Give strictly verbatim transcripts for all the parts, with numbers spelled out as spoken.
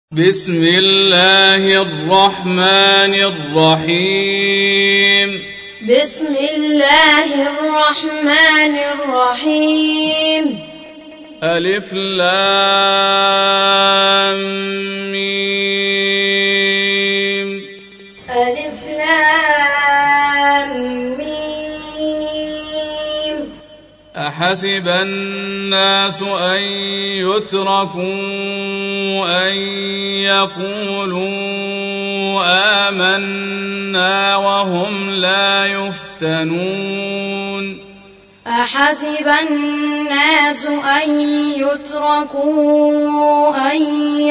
بسم الله الرحمن الرحيم بسم الله الرحمن الرحيم ألف لام ميم ألف لام ميم أحسب الناس أن يتركوا أن يقولوا آمنا وهم لا يفتنون أحسب الناس أن يتركوا أن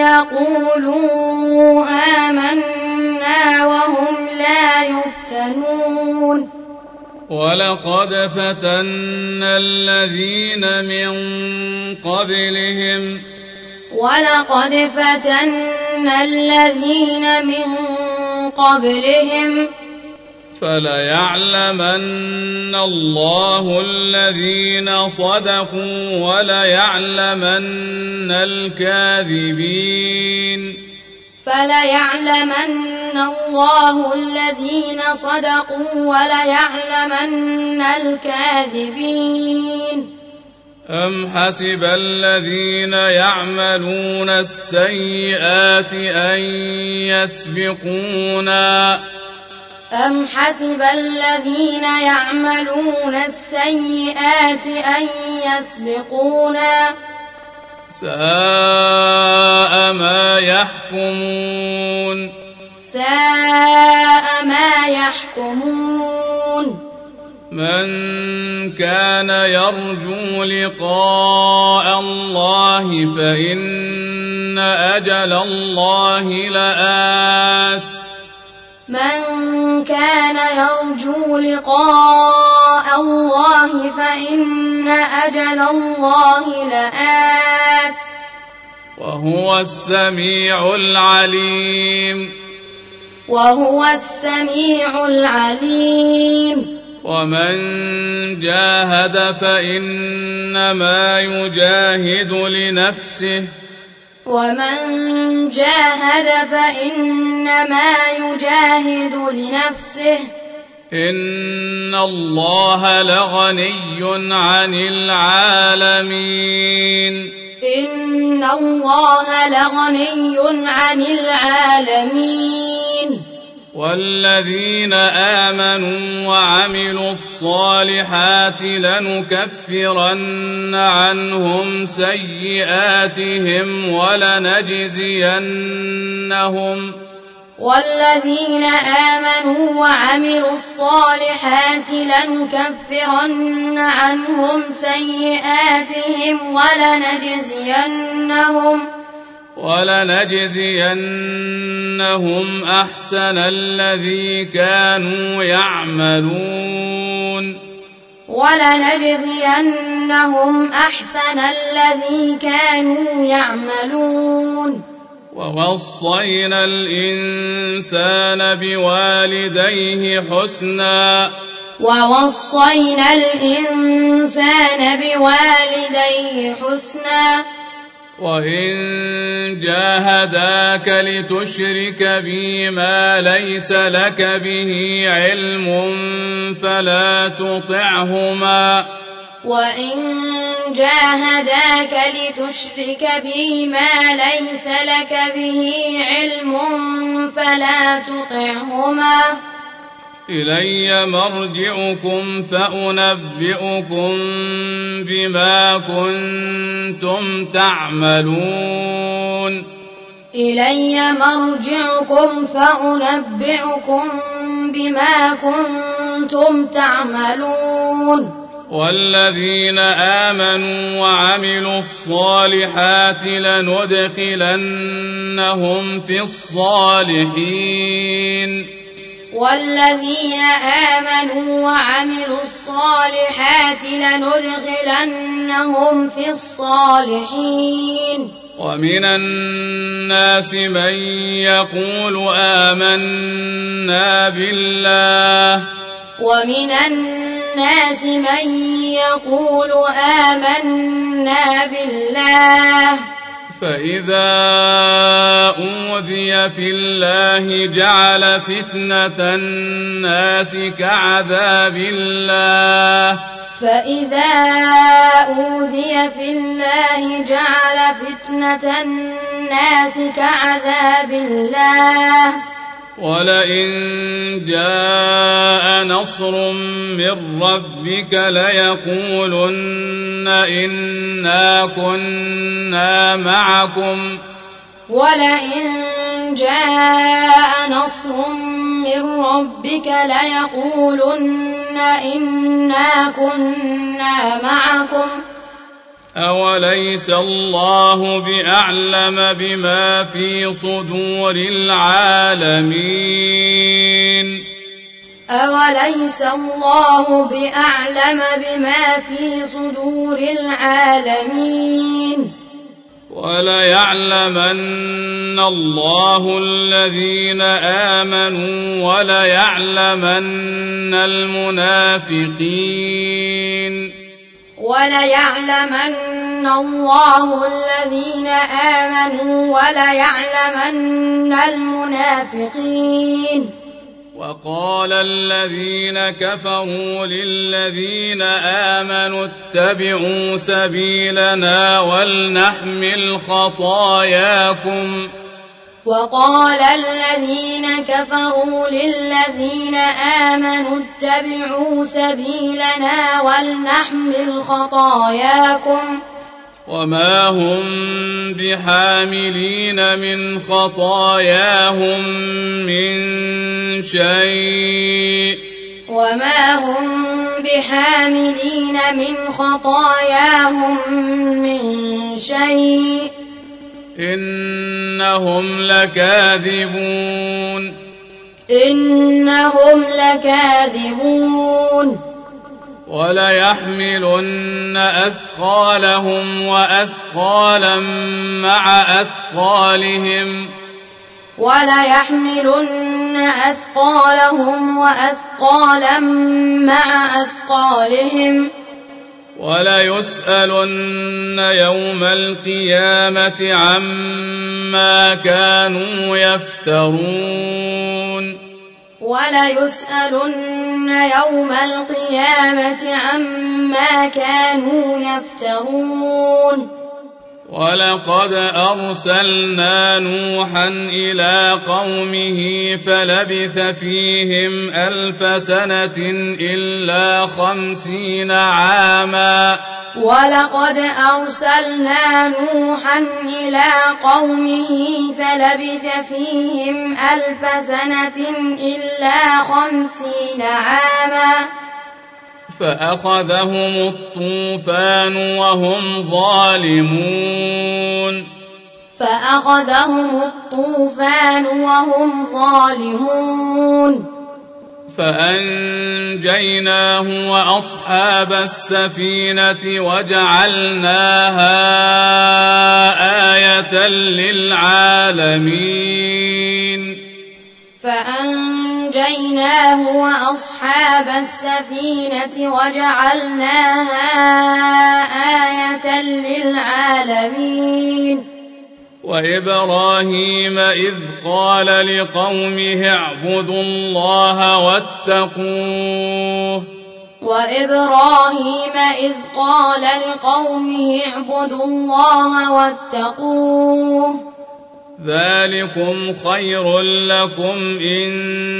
يقولوا آمنا وهم لا يفتنون ولقد فتنا الذين من قبلهم ولقد فتنا الذين من قبلهم فليعلمن الله الذين صدقوا وليعلمن الكاذبين فليعلمن الله الذين صدقوا وليعلمن الكاذبين أم حسب الذين يعملون السيئات أن يسبقونا أم حسب الذين يعملون السيئات أن يسبقونا ساء ما يحكمون ساء ما يحكمون من كان يرجو لقاء الله فإن أجل الله لآت من كان يرجو لقاء الله فإن أجل الله لآت وهو السميع العليم وهو السميع العليم ومن جاهد فإنما يجاهد لنفسه ومن جاهد فإنما يجاهد لنفسه إن الله لغني عن العالمين إن الله لغني عن العالمين والذين آمنوا وعملوا الصالحات لنكفرن عنهم سيئاتهم ولنجزينهم والذين آمنوا وعملوا الصالحات لنكفرن عنهم سيئاتهم ولنجزينهم ولنجزينهم أحسن الذي كانوا يعملون ولنجزينهم أحسن الذي كانوا يعملون ووصينا الإنسان بوالديه حسنا ووصينا الإنسان بوالديه حسنا وإن جاهداك لتشرك بي ما ليس لك به علم فلا تطعهما وإن جاهداك لتشرك بي ما ليس لك به علم فلا تطعهما إلي مرجعكم فأنبئكم بما كنتم تعملون إلي مرجعكم فأنبئكم بما كنتم تعملون والذين آمنوا وعملوا الصالحات لندخلنهم في الصالحين والذين آمنوا وعملوا الصالحات لندخلنهم في الصالحين ومن الناس من يقول آمنا بالله ومن الناس من يقول آمنا بالله فإذا أوذي في الله جعل فتنة الناس كعذاب الله فإذا أوذي في الله جعل فتنة الناس كعذاب الله ولئن جاء نصر من ربك ليقولن إنا كنا معكم ولئن جاء نصر من ربك ليقولن إنا كنا معكم أوليس الله بأعلم بما في صدور العالمين أوليس الله بأعلم بما في صدور العالمين وليعلمن الله الذين آمنوا وليعلمن المنافقين وليعلمن الله الذين آمنوا وليعلمن المنافقين وقال الذين كفروا للذين آمنوا اتبعوا سبيلنا ولنحمل خطاياكم وقال الذين كفروا للذين آمنوا اتبعوا سبيلنا ولنحمل خطاياكم وما هم بحاملين من خطاياهم من شيء وما هم بحاملين من خطاياهم من شيء إنهم لكاذبون إنهم لكاذبون وليحملن أثقالهم وأثقالا مع أثقالهم وليحملن أثقالهم وأثقالا مع أثقالهم وليسألن يوم القيامة عما كانوا يفترون وليسألن يوم القيامة عما كانوا يفترون ولقد أرسلنا نوحا إلى قومه فلبث فيهم ألف سنة إلا خمسين عاما ولقد أرسلنا نوحا إلى قومه فلبث فيهم ألف سنة إلا خمسين عاما فأخذهم الطوفان وهم ظالمون فأخذهم الطوفان وهم ظالمون فأنجيناه وأصحاب السفينة وجعلناها آية للعالمين فأنجيناه وأصحاب السفينة وجعلناها آية للعالمين وإبراهيم إذ قال لقومه اعبدوا الله واتقوه وإبراهيم إذ قال لقومه اعبدوا الله واتقوه ذلكم خير لكم إن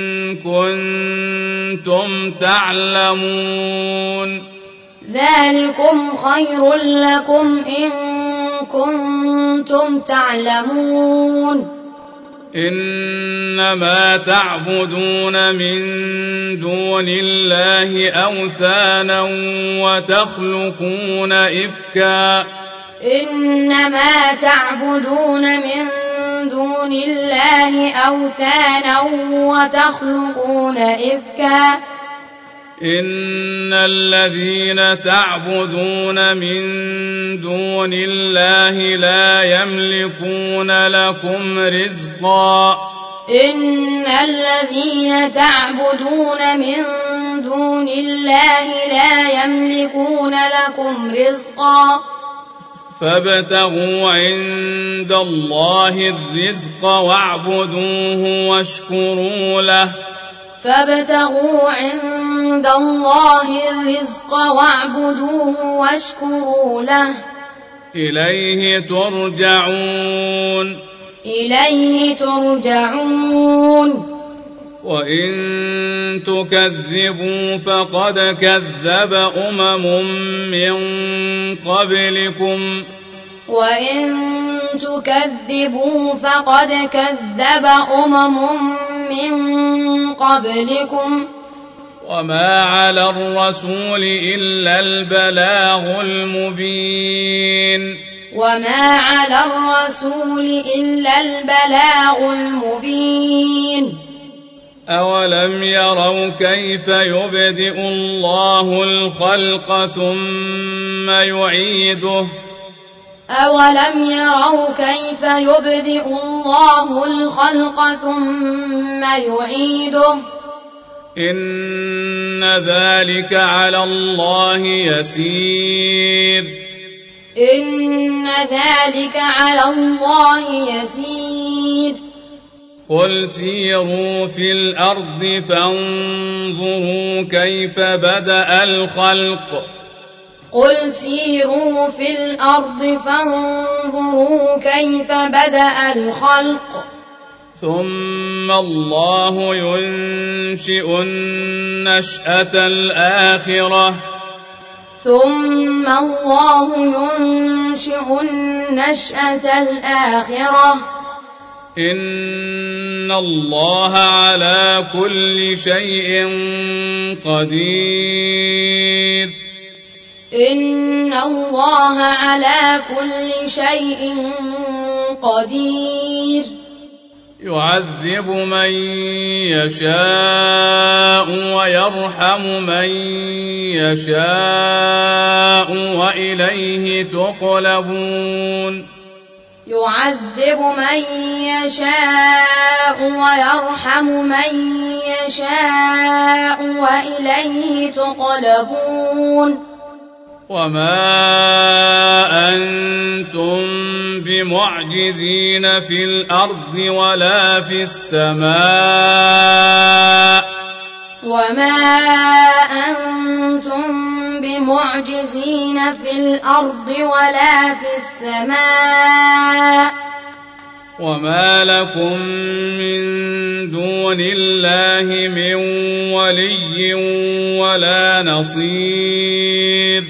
كنتم تعلمون ذلكم خير لكم إن كنتم تعلمون إنما تعبدون من دون الله أوثانا وتخلقون إفكا إنما تعبدون من دون الله أوثانا وتخلقون إفكا إن الذين تعبدون من دون الله لا يملكون لكم رزقا إن الذين تعبدون من دون الله لا يملكون لكم رزقا فابتغوا عند الله الرزق واعبدوه واشكروا له فابتغوا عند الله الرزق واعبدوه واشكروا له إليه ترجعون إليه ترجعون وإن تكذبوا فقد كذب أمم من قبلكم وإن تكذبوا فقد كذب أمم من قبلكم وما على الرسول إلا البلاغ المبين وما على الرسول إلا البلاغ المبين أولم يروا كيف يبدئ الله الخلق ثم يعيده أولم يروا كيف يبدئ الله الخلق ثم يعيده إن ذلك على الله يسير إن ذلك على الله يسير قل سيروا في الأرض فانظروا كيف بدأ الخلق قل سيروا في الأرض فانظروا كيف بدأ الخلق ثم الله ينشئ النشأة الآخرة ثم الله ينشئ النشأة الآخرة إن الله على كل شيء قدير إن الله على كل شيء قدير يعذب من يشاء ويرحم من يشاء وإليه تقلبون يعذب من يشاء ويرحم من يشاء وإليه تقلبون وما أنتم بمعجزين في الأرض ولا في السماء وما أنتم بمعجزين في الأرض ولا في السماء وما لكم من دون الله من ولي ولا نصير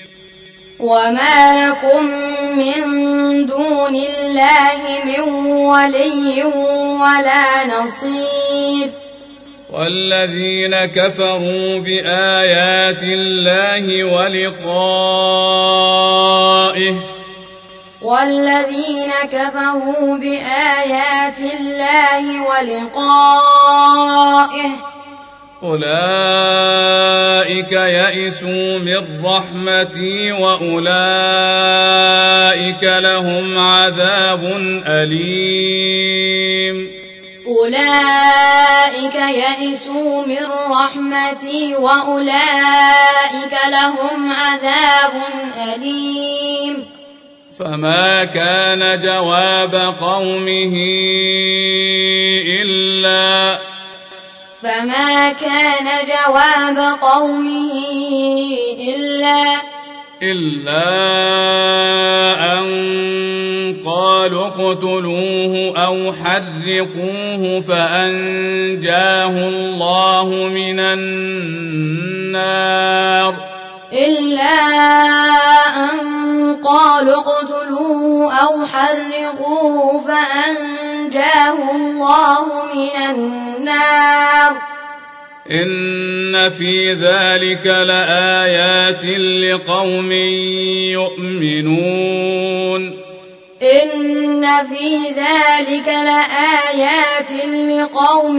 وما لكم من دون الله من ولي ولا نصير والذين كفروا بآيات الله ولقائه والذين كفروا بآيات الله ولقائه أولئك يئسوا من رحمتي وأولئك لهم عذاب أليم أولئك يئسوا من رحمتي وأولئك لهم عذاب أليم فما كان جواب قومه إلا فما كان جواب قومه إلا إلا أن قالوا اقتلوه أو حرقوه فأنجاه الله من النار إلا أن قالوا اقتلوه أو حرقوه فأنجاه الله من النار إن في ذلك لآيات لقوم يؤمنون إن في ذلك لآيات لقوم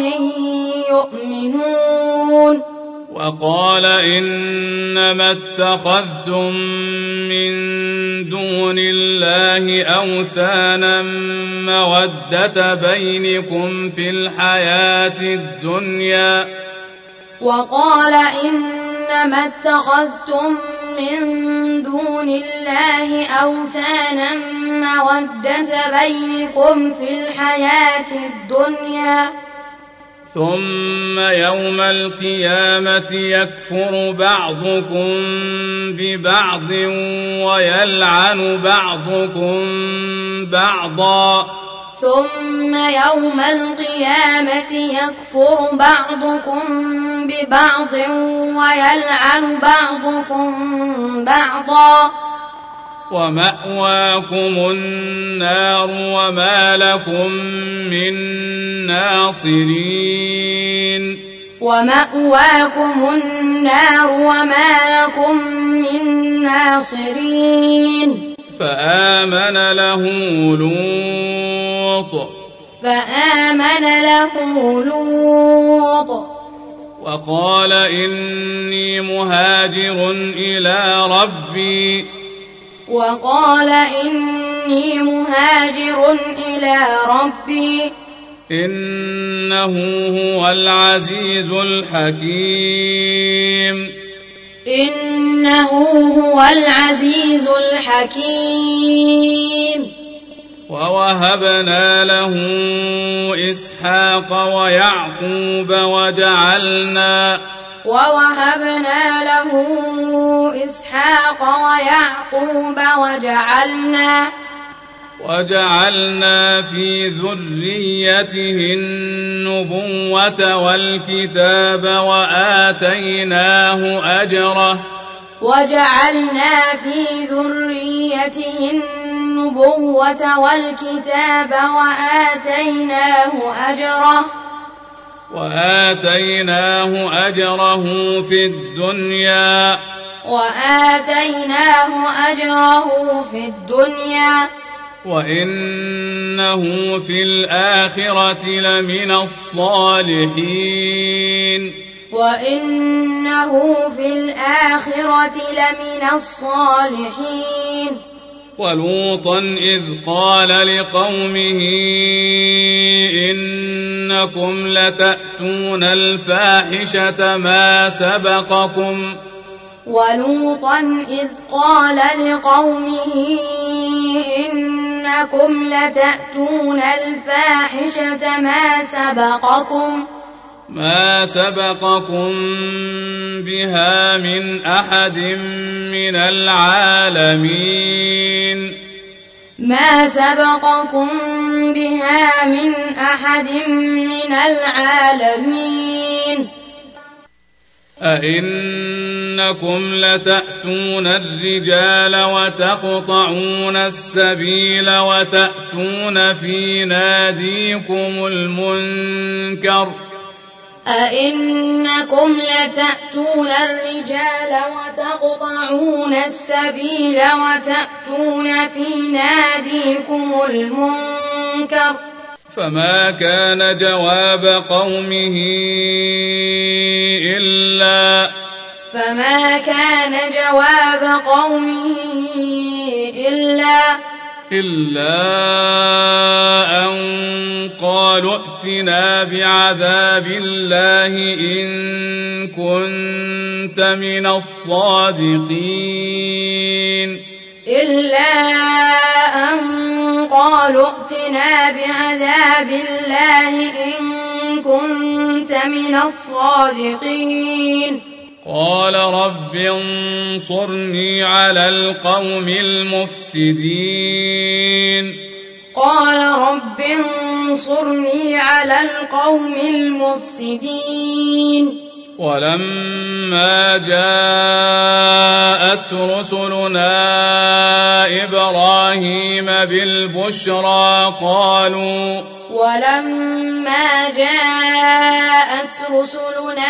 يؤمنون وقال إنما اتخذتم من دون الله أوثانا مودة بينكم في الحياة الدنيا وقال إنما اتخذتم من دون الله أوثانا مودة بينكم في الحياة الدنيا ثم يوم القيامة يكفر بعضكم ببعض ويلعن بعضكم بعضا ثم يوم القيامة يكفر بعضكم ببعض ويلعن بعضكم بعضا ومأواكم النار وما لكم من ناصرين ومأواكم النار وما لكم من ناصرين فآمن له لوط فآمن له لوط وقال إني مهاجر إلى ربي وقال إني مهاجر إلى ربي إنه هو العزيز الحكيم إنه هو العزيز الحكيم ووهبنا له إسحاق ويعقوب وجعلنا ووهبنا له إسحاق ويعقوب وجعلنا وجعلنا في ذريته النبوة والكتاب وآتيناه أجره وجعلنا في ذريته النبوة والكتاب وآتيناه أجره وآتيناه أجره في الدنيا وآتيناه أجره في الدنيا وإنه في الآخرة لمن الصالحين وإنه في الآخرة لمن الصالحين ولوطا إذ قال لقومه إنكم لتأتون الفاحشة ما سبقكم ولوطا إذ قال لقومه إنكم لتأتون الفاحشة ما سبقكم ما سبقكم بها من أحد من العالمين ما سبقكم بها من أحد من العالمين أئنكم لتأتون الرجال وتقطعون السبيل وتأتون في ناديكم المنكر أئنكم لتأتون الرجال وتقطعون السبيل وتأتون في ناديكم المنكر فما كان جواب قومه إلا فما كان جواب قومه إلا إلا أن قالوا ائتنا بعذاب الله إن كنت من الصادقين إلا أن قالوا ائتنا بعذاب الله إن كنت من الصادقين قال رب انصرني على القوم المفسدين قال رب انصرني على القوم المفسدين ولما جاءت رسلنا إبراهيم بالبشرى قالوا ولما جاءت رسلنا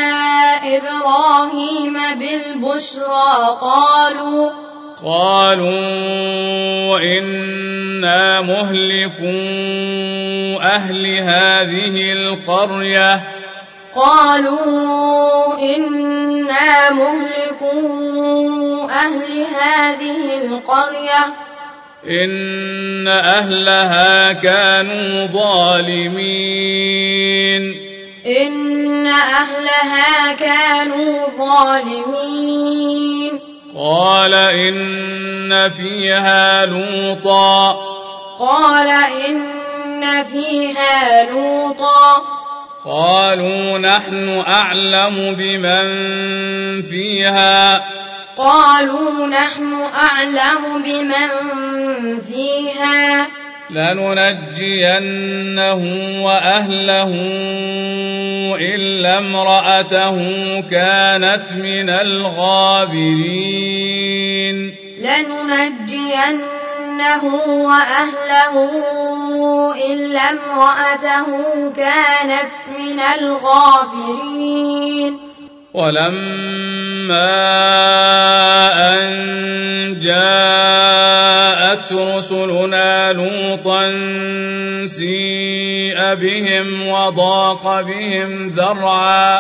إبراهيم بالبشرى قالوا قالوا إنا مهلكو أهل هذه القرية قالوا إنا مهلكو أهل هذه القرية إن أهلها كانوا ظالمين إن أهلها كانوا ظالمين قال إن فيها لوطا قال إن فيها لوطا قالوا نحن أعلم بمن فيها قالوا نحن أعلم بمن فيها لننجينه وأهله إلا امرأته كانت من الغابرين لننجينه وأهله إلا امرأته كانت من الغابرين ولما أن جاءت رسلنا لوطا سيء بهم وضاق بهم ذرعا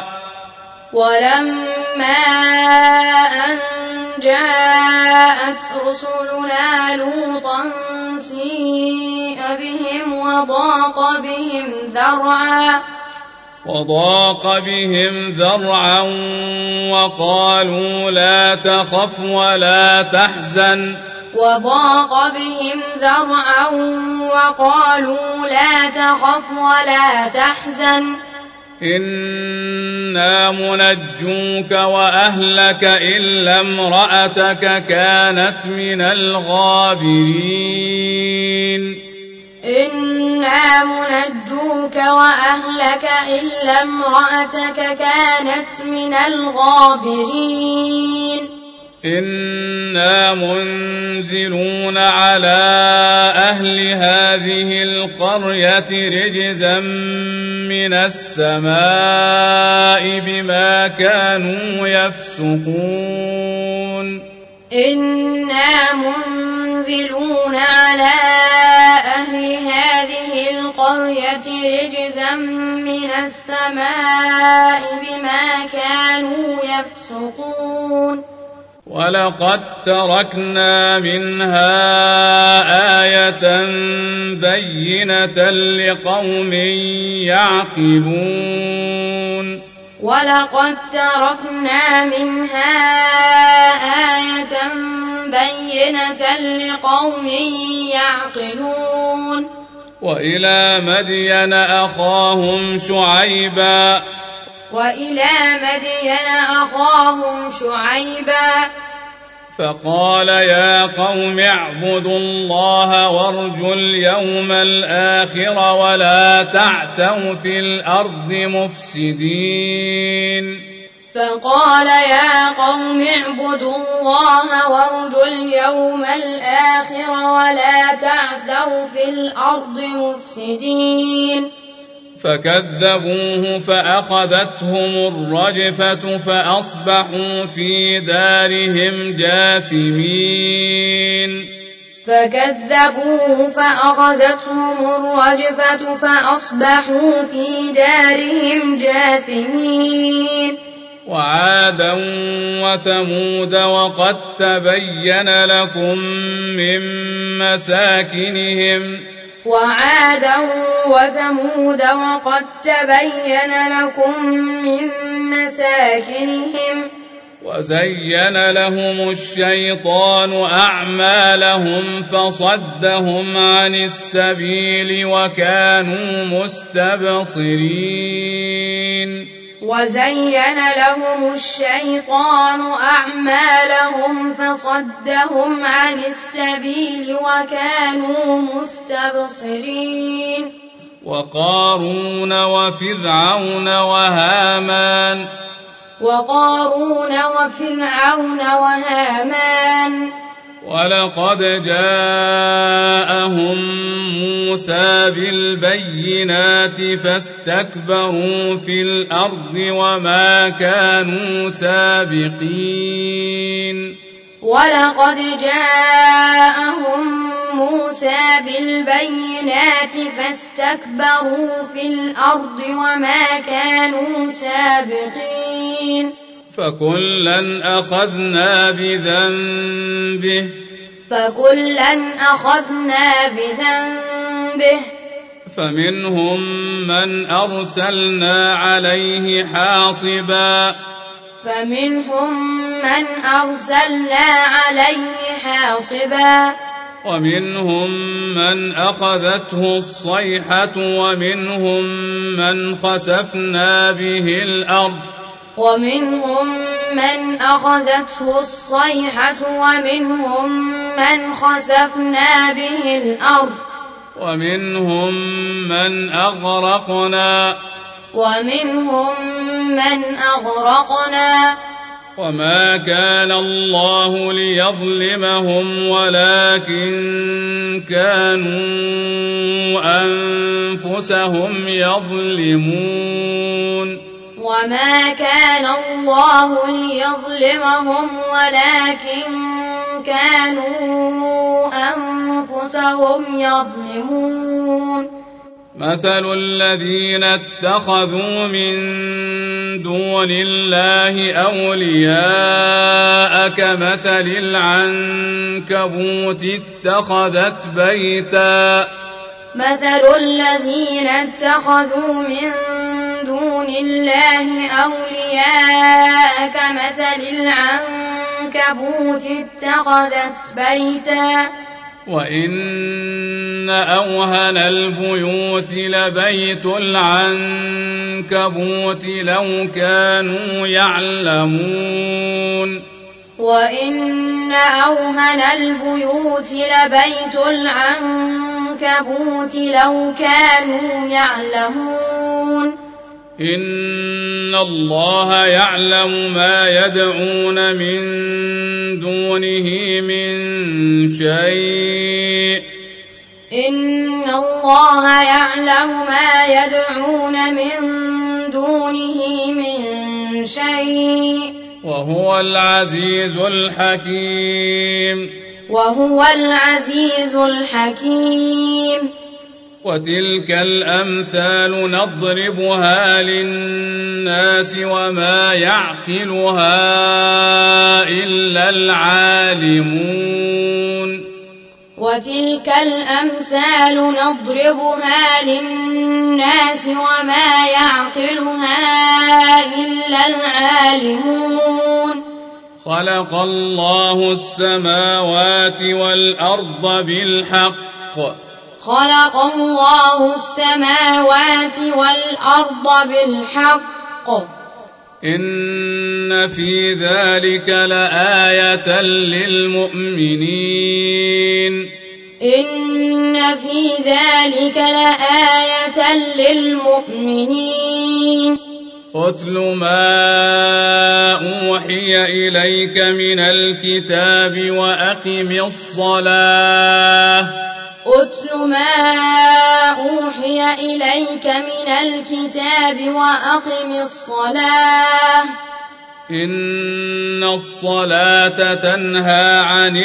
ولما أن جاءت رسلنا لوطا سيء بهم وضاق بهم ذرعا وضاق بهم ذرعا وقالوا لا تخف ولا تحزن وضاق بهم ذرعا وقالوا لا تخف ولا تحزن إنا منجوك وأهلك إلا امرأتك كانت من الغابرين إنا منجوك وأهلك إلا امرأتك كانت من الغابرين إنا منزلون على أهل هذه القرية رجزا من السماء بما كانوا يفسقون إنا منزلون على أهل هذه القرية رجزا من السماء بما كانوا يفسقون ولقد تركنا منها آية بينة لقوم يعقلون ولقد تركنا منها آية بينة لقوم يعقلون وإلى مدين أخاهم شعيبا وإلى مدين أخاهم شعيبا فقال يا قوم اعبدوا الله وارجوا اليوم الآخر ولا تعثوا في الأرض مفسدين فقال يا قوم اعبدوا الله وارجوا اليوم الآخر ولا تعثوا في الأرض مفسدين فكذبوه فأخذتهم الرجفة فأصبحوا في دارهم جاثمين فكذبوه فأخذتهم الرجفة فأصبحوا في دارهم جاثمين وعادا وثمود وقد تبين لكم من مساكنهم وعادا وثمود وقد تبين لكم من مساكنهم وزين لهم الشيطان أعمالهم فصدهم عن السبيل وكانوا مستبصرين وزين لهم الشيطان أعمالهم فصدهم عن السبيل وكانوا مستبصرين وقارون وفرعون وهامان وقارون وفرعون وهامان ولقد جاءهم موسى بالبينات فاستكبروا في الأرض وما كانوا سابقين ولقد جاءهم موسى بالبينات فاستكبروا في الأرض وما كانوا سابقين فكلا أخذنا بذنبه فكلا أخذنا بذنبه فمنهم من أرسلنا عليه حاصبا فمنهم من أرسلنا عليه حاصبا ومنهم من أخذته الصيحة ومنهم من خسفنا به الأرض ومنهم من أخذته الصيحة ومنهم من خسفنا به الأرض ومنهم من أغرقنا ومنهم من أغرقنا وما كان الله ليظلمهم ولكن كانوا أنفسهم يظلمون وما كان الله ليظلمهم ولكن كانوا أنفسهم يظلمون مثل الذين اتخذوا من دون الله أولياء كمثل العنكبوت اتخذت بيتا مثل الذين اتخذوا من دون الله أولياء كمثل العنكبوت اتخذت بيتا وإن أوهن البيوت لبيت العنكبوت لو كانوا يعلمون وإن أوهن البيوت لبيت العنكبوت لو كانوا يعلمون إن الله يعلم ما يدعون من دونه من شيء إن الله يعلم ما يدعون من دونه من شيء وهو العزيز الحكيم وهو العزيز الحكيم وتلك الأمثال نضربها للناس وما يعقلها إلا العالمون وتلك الأمثال نضربها للناس وما يعقلها إلا العالمون خلق الله السماوات والأرض بالحق خلق الله السماوات والأرض بالحق إن في ذلك لآية للمؤمنين إن في ذلك لآية للمؤمنين أتل ما أوحي إليك من الكتاب وأقم الصلاة أتل ما أوحي إليك من الكتاب وأقم الصلاة إن الصلاة تنهى عن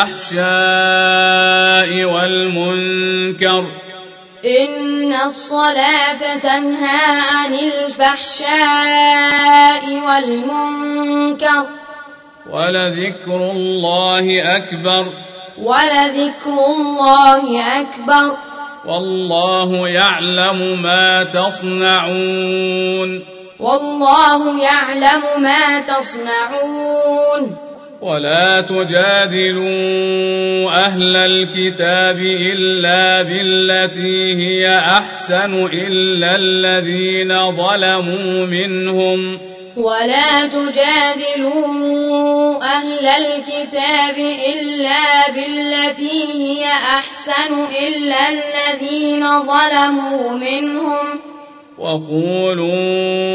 الفحشاء والمنكر إن الصلاة تنهى عن الفحشاء والمنكر ولذكر الله أكبر ولذكر الله أكبر والله يعلم ما تصنعون والله يعلم ما تصنعون ولا تجادلوا أهل الكتاب إلا بالتي هي أحسن إلا الذين ظلموا منهم ولا تجادلوا أهل الكتاب إلا بالتي هي أحسن إلا الذين ظلموا منهم وقولوا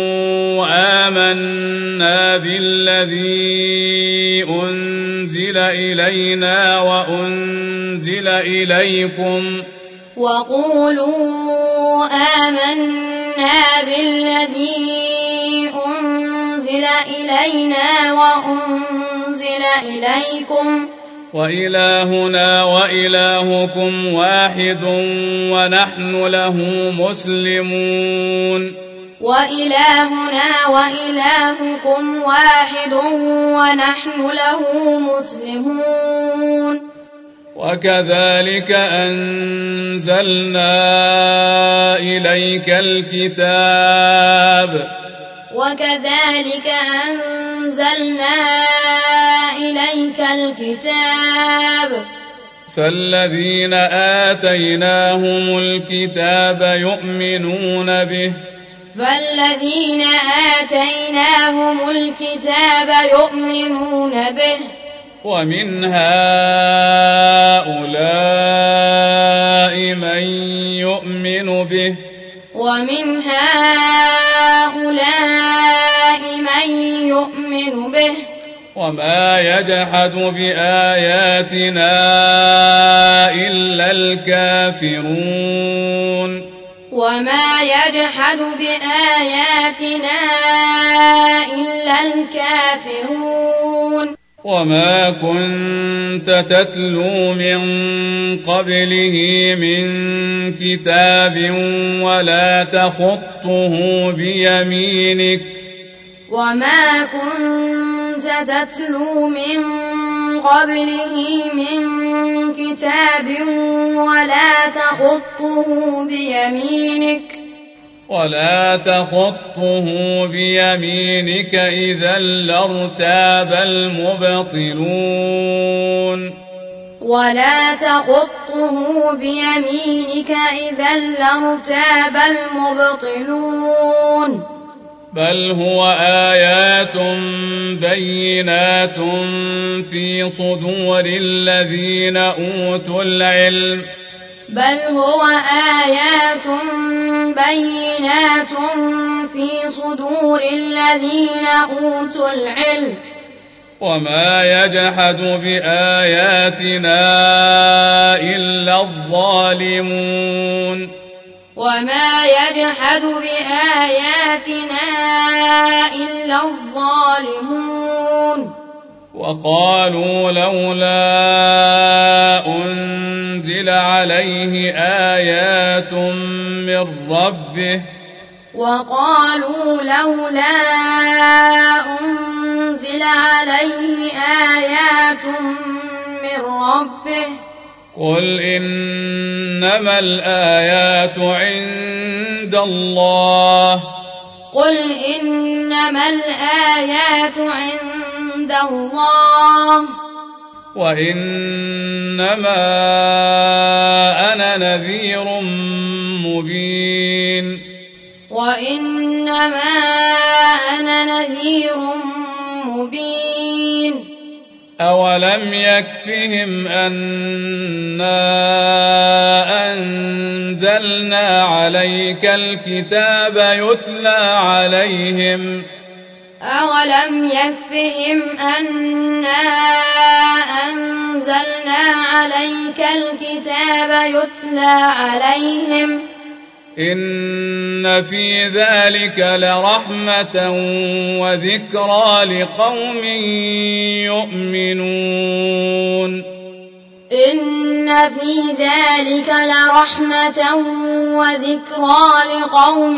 آمنا بالذي أنزل إلينا وأنزل إليكم وقولوا آمنا بالذي أنزل إلينا وأنزل إليكم وإلهنا وإلهكم واحد ونحن له مسلمون وإلهنا وإلهكم واحد ونحن له مسلمون وكذلك أنزلنا إليك الكتاب وكذلك أنزلنا إليك الكتاب فالذين آتيناهم الكتاب يؤمنون به فالذين آتيناهم الكتاب يؤمنون به ومن هؤلاء من يؤمن به ومن هؤلاء من يؤمن به وما يجحد بآياتنا إلا الكافرون وما يجحد بآياتنا إلا الكافرون وما كنت تتلو من قبله من كتاب ولا تخطه بيمينك وما كنت تتلو من قبله من كتاب ولا تخطه بيمينك ولا تخطه بيمينك إذا لارتاب المبطلون ولا تخطه بيمينك إذا لارتاب المبطلون بل هو آيات بينات في صدور الذين أوتوا العلم بل هو آيات بينات في صدور الذين أوتوا العلم وما يجحد بآياتنا إلا الظالمون وما يجحد بآياتنا إلا الظالمون وقالوا لولا أنزل عليه آيات من ربه وقالوا لولا أنزل عليه آيات من ربه قل إنما الآيات عند الله قل إنما الآيات عند الله وإنما أنا نذير مبين وإنما أنا نذير مبين أولم يكفهم أنا أنزلنا عليك الكتاب يتلى عليهم أولم يكفهم أنا أنزلنا عليك الكتاب يتلى عليهم إن في ذلك لرحمة وذكرى لقوم يؤمنون إن في ذلك لرحمة وذكرى لقوم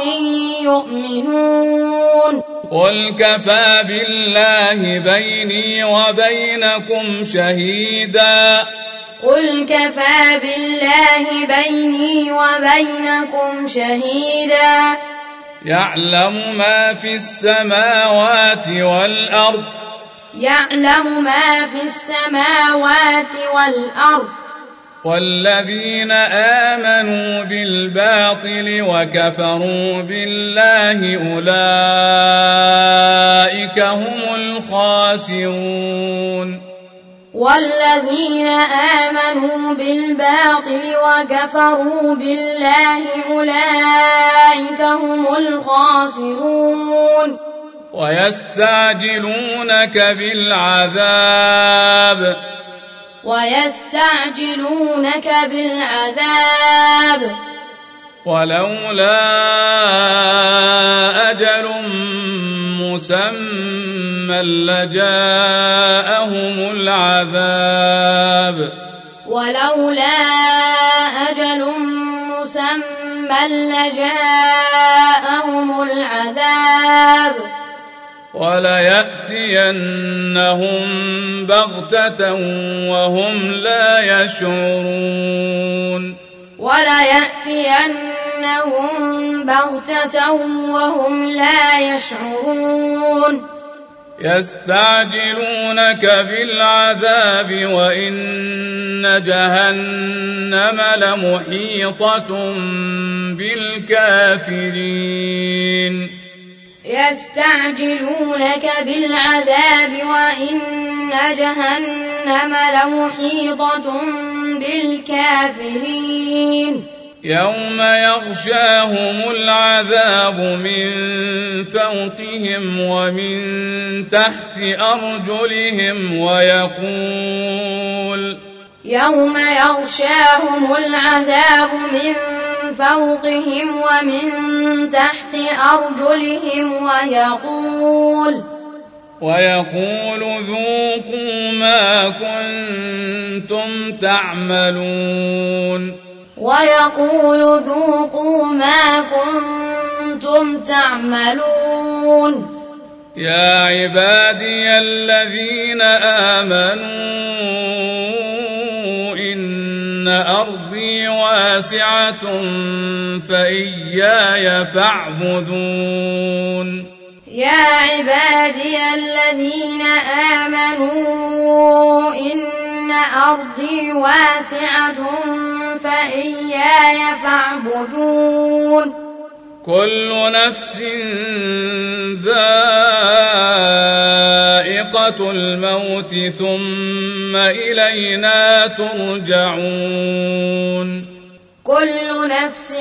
يؤمنون قل كفى بالله بيني وبينكم شهيدا قل كفى بالله بيني وبينكم شهيدا يعلم ما في السماوات والأرض يعلم ما في السماوات والأرض والذين آمنوا بالباطل وكفروا بالله أولئك هم الخاسرون والذين آمنوا بالباطل وكفروا بالله أولئك هم الخاسرون ويستعجلونك بالعذاب ويستعجلونك بالعذاب ولولا أجل مسمى لجاءهم العذاب ولولا أجل مسمى لجاءهم العذاب وليأتينهم بغتة وهم لا يشعرون وليأتينهم بغتة وهم لا يشعرون يستعجلونك بالعذاب وإن جهنم لمحيطة بالكافرين يستعجلونك بالعذاب وإن جهنم لمحيطة بالكافرين يوم يغشاهم العذاب من فوقهم ومن تحت أرجلهم ويقول يوم يغشاهم العذاب من فوقهم ومن تحت أرجلهم ويقول ويقول ذوقوا ما كنتم تعملون ويقول ذوقوا ما كنتم تعملون يا عبادي الذين آمنوا إن أرضي واسعة فإياي فاعبدون يا عبادي الذين آمنوا إن أرضي واسعة فإياي فاعبدون كل نفس ذائقة الموت ثم إلينا ترجعون كل نفس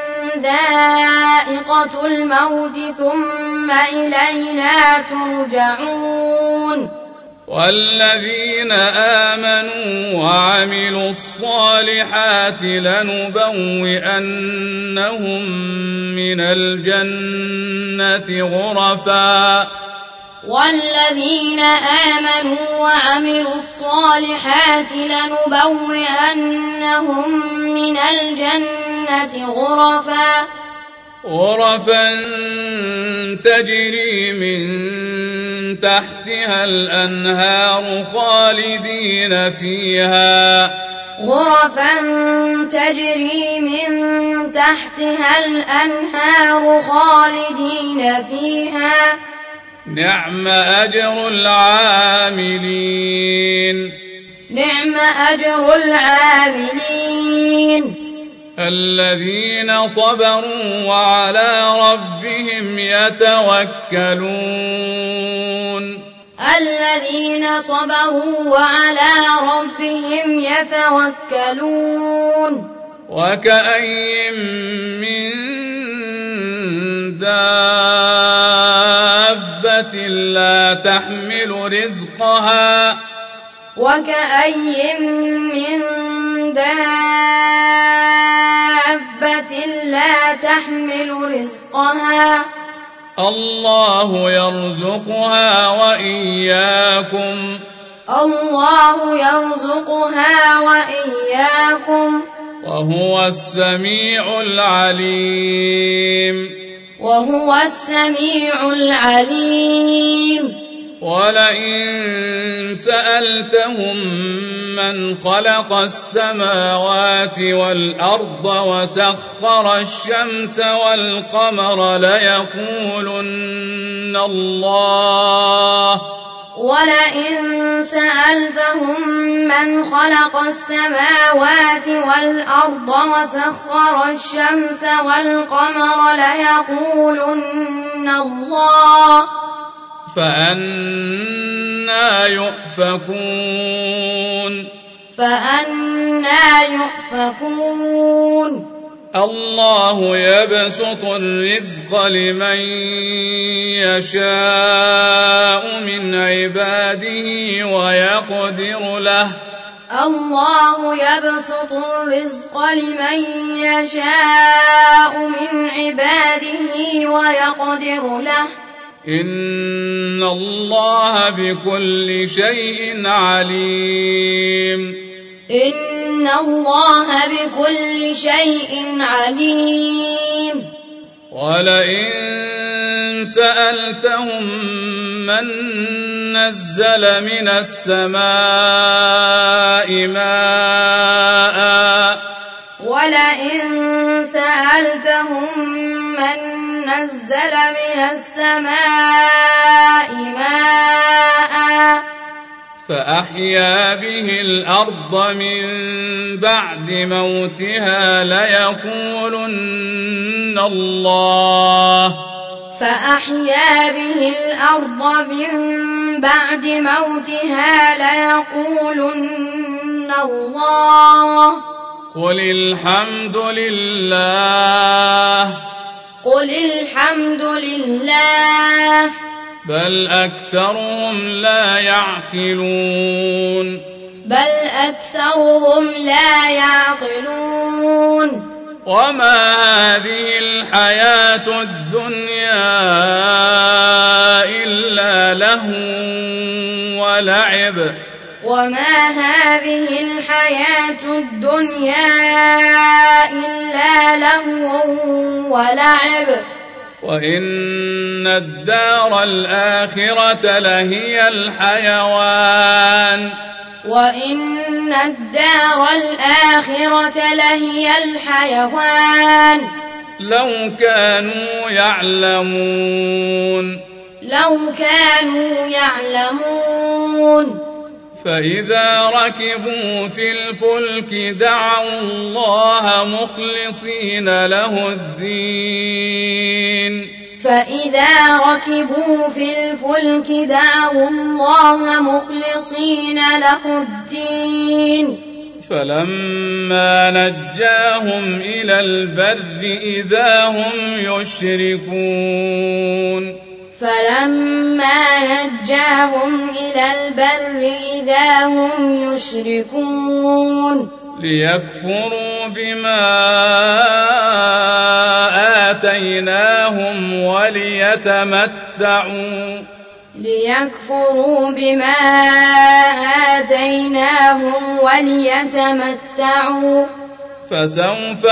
ذائقة الموت ثم إلينا ترجعون والذين آمنوا وعملوا الصالحات لنبوئنهم من الجنة غرفا والذين آمنوا وعملوا الصالحات لنبوئنهم من الجنة غرفا غرفا تجري من تحتها الأنهار خالدين فيها غرفا تجري من تحتها الأنهار خالدين فيها نعم أجر العاملين نعم أجر العاملين الذين صبروا وعلى ربهم يتوكلون الذين صبروا وعلى ربهم يتوكلون وكأي من دابة لا تحمل رزقها وكأي من دابة لا تحمل رزقها الله يرزقها وإياكم الله يرزقها وإياكم وهو السميع العليم وهو السميع العليم ولئن سألتهم من خلق السماوات والأرض وسخر الشمس والقمر ليقولن الله ولئن سألتهم من خلق السماوات والأرض وسخر الشمس والقمر ليقولن الله فأنا يؤفكون فأنا يؤفكون الله يبسط الرزق لمن يشاء من عباده ويقدر له الله يبسط الرزق لمن يشاء من عباده ويقدر له إن الله بكل شيء عليم إن الله بكل شيء عليم ولئن سألتهم من نزل من السماء ماء ولئن سألتهم من نزل من السماء ماء فأحيا به الأرض من بعد موتها ليقولن الله فأحيا به الأرض من بعد موتها ليقولن الله قل الحمد لله قل الحمد لله بل أكثرهم لا يعقلون بل أكثرهم لا يعقلون وما هذه الحياة الدنيا إلا لهو ولعب وما هذه الحياة الدنيا إلا لهو ولعب وإن الدار الآخرة لهي الحيوان وإن الدار الآخرة لهي الحيوان لو كانوا يعلمون لو كانوا يعلمون فإذا ركبوا في الفلك دعوا الله مخلصين له الدين فإذا ركبوا في الفلك دعوا الله مخلصين له الدين فلما نجاهم إلى البر إذا هم يشركون فلما نجاهم إلى البر إذا هم يشركون ليكفروا بما آتيناهم وليتمتعوا ليكفروا بما آتيناهم وليتمتعوا فسوف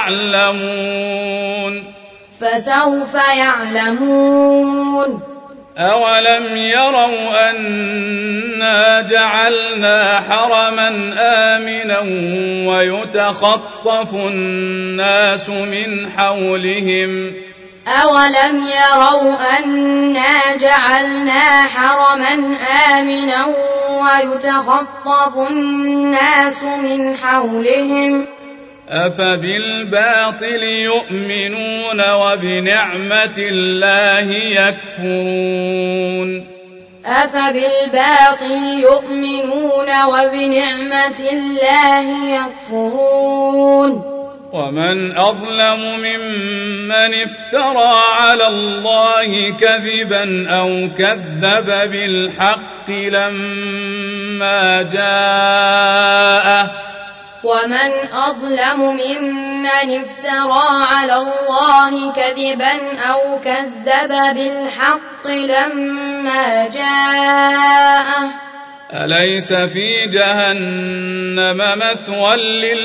يعلمون فسوف يعلمون أولم يروا أنا جعلنا حرما آمنا ويتخطف الناس من حولهم أولم يروا أنا جعلنا حرما آمنا ويتخطف الناس من حولهم أفبالباطل يؤمنون وبنعمة الله يكفرون أفبالباطل يؤمنون وبنعمة الله يكفرون ومن أظلم ممن افترى على الله كذبا أو كذب بالحق لما جاءه ومن أظلم ممن افترى على الله كذبا أو كذب بالحق لما جاءه أليس في جهنم مثوى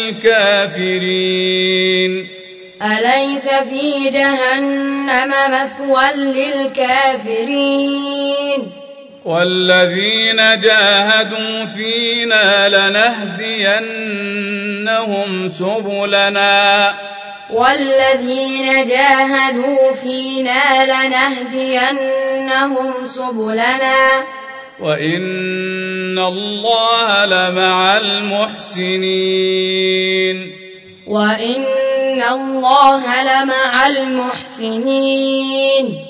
للكافرين أليس في جهنم مثوى للكافرين والذين جاهدوا فينا لنهدينهم سبلنا والذين جاهدوا فينا لنهدينهم سبلنا وإن الله لمع المحسنين وإن الله لمع المحسنين